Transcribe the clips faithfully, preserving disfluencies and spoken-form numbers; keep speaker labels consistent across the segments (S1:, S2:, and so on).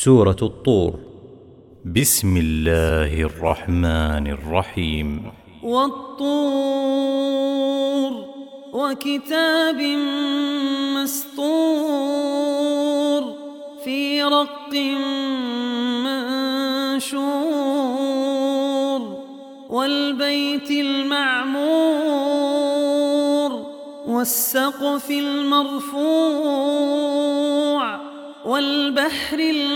S1: سورة الطور. بسم الله الرحمن الرحيم.
S2: والطور وكتاب مسطور في رق منشور والبيت المعمور والسقف المرفوع والبحر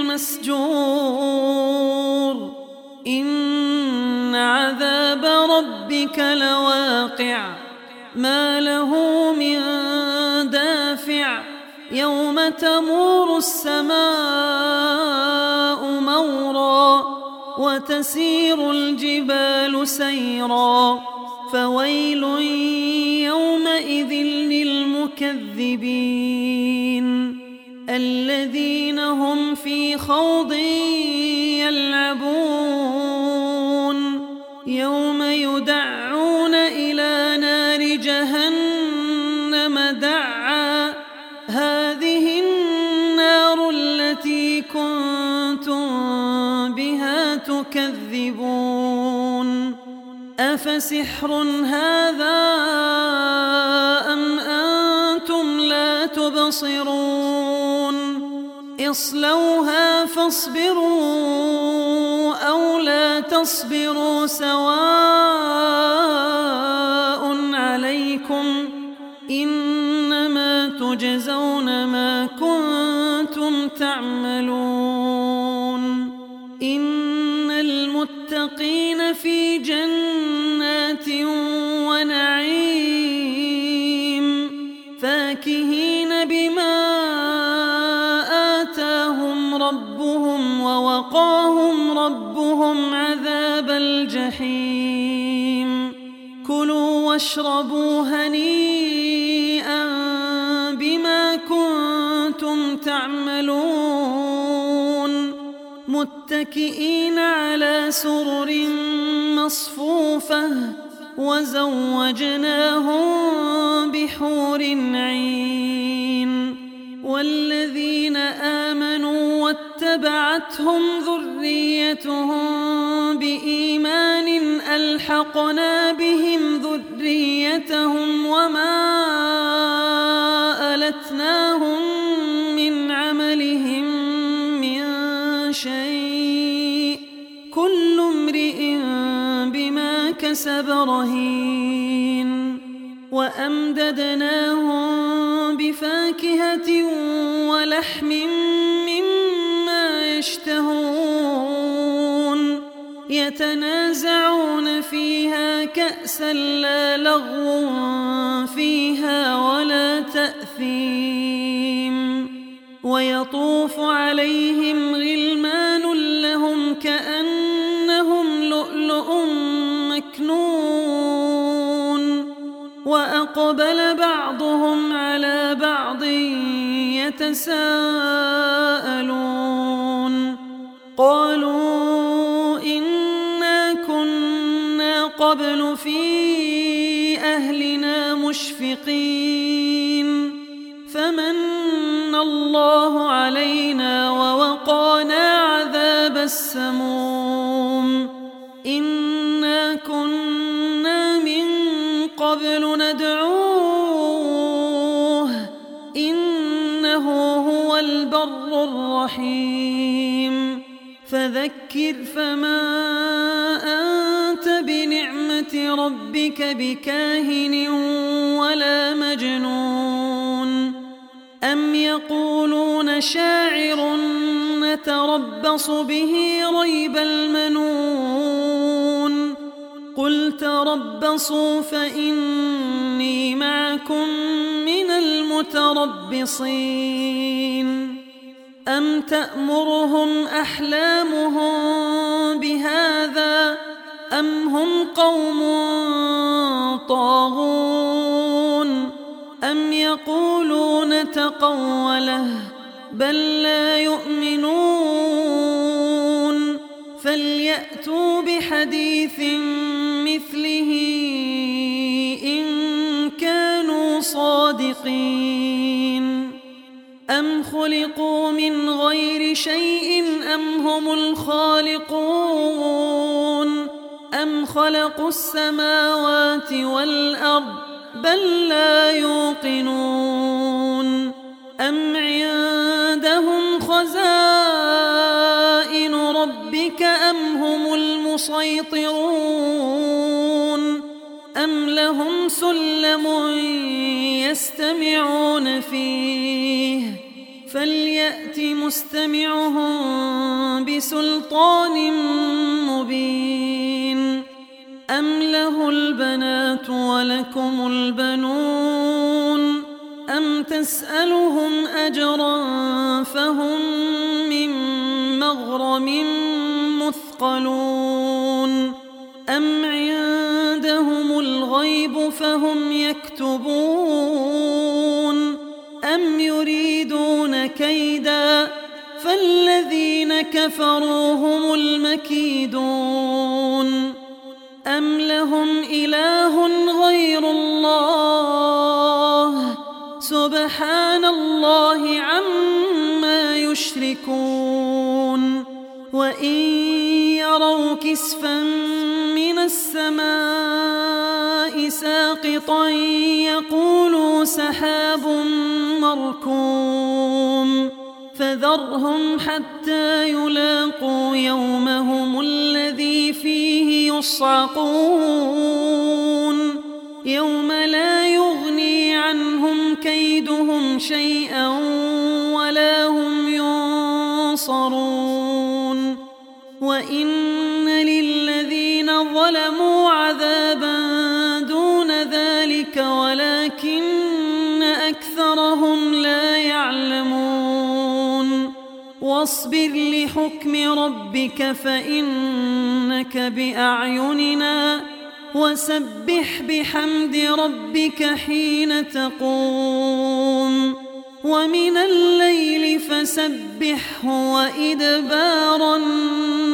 S2: المسجور إن عذاب ربك لواقع ما له من دافع يوم تمور السماء مورا وتسير الجبال سيرا فويل يومئذ للمكذبين الذين هم في خوض يلعبون يوم يدعون إلى نار جهنم دعا هذه النار التي كنتم بها تكذبون أفسحر هذا أم أنتم لا تبصرون اصلوها فاصبروا أو لا تصبروا سواء عليكم إنما تجزون ما كنتم تعملون إن المتقين في جنات ونعيم فاكهين بما آتاهم ربهم ووقاهم ربهم عذاب الجحيم كلوا واشربوا هنيئا بما كنتم تعملون متكئين على سرر مصفوفة وزوجناهم بحور عين والذين آمنوا واتبعتهم ذريتهم بإيمان ألحقنا بهم ذريتهم وما ألتناهم من عملهم من شيء كل امرئ بما كسب رهين وأمددناهم بفاكهة ولحم مما يشتهون يتنازعون فيها كأسا لا لغو فيها ولا تأثيم ويطوف عليهم غلمان لهم كأنهم لؤلؤ مكنون وأقبل بعضهم على بعض يتساءلون قالوا إنا كنا قبل في أهلنا مشفقين فمن الله علينا ووقانا عذاب السموم إنا كنا من قبل ندعوه إنه هو البر الرحيم فذكر فما أنت بنعمة ربك بكاهن ولا مجنون أم يقولون شاعر نتربص به ريب المنون قل تربصوا فإني معكم من المتربصين أم تأمرهم أحلامهم بهذا أم هم قوم طاغون أم يقولون تقوله بل لا يؤمنون فليأتوا بحديث مثله إن كانوا صادقين أم خلقوا من غير شيء أم هم الخالقون أم خلقوا السماوات والأرض بل لا يوقنون أم عندهم خزائن ربك أم هم المسيطرون أم لهم سلم يستمعون فيه فليأت مستمعهم بسلطان مبين أم له البنات ولكم البنون أم تسألهم أجرا فهم من مغرم مثقلون أم عندهم الغيب فهم يكتبون أم يريدون كيدا فالذين كفروا هم المكيدون أم لهم إله غير الله سبحان الله عما يشركون وإن يروا كسفا من السماء ساقطا يقولوا سحاب مركوم فذرهم حتى يلاقوا يومهم الذي فيه يصعقون يوم لا يغني عنهم كيدهم شيئا ولا هم ينصرون وإن للذين ظلموا عذابا دون ذلك ولكن أكثرهم لا يعلمون واصبر لحكم ربك فإنك بأعيننا وسبح بحمد ربك حين تقوم ومن الليل فسبحه وإدبار النجوم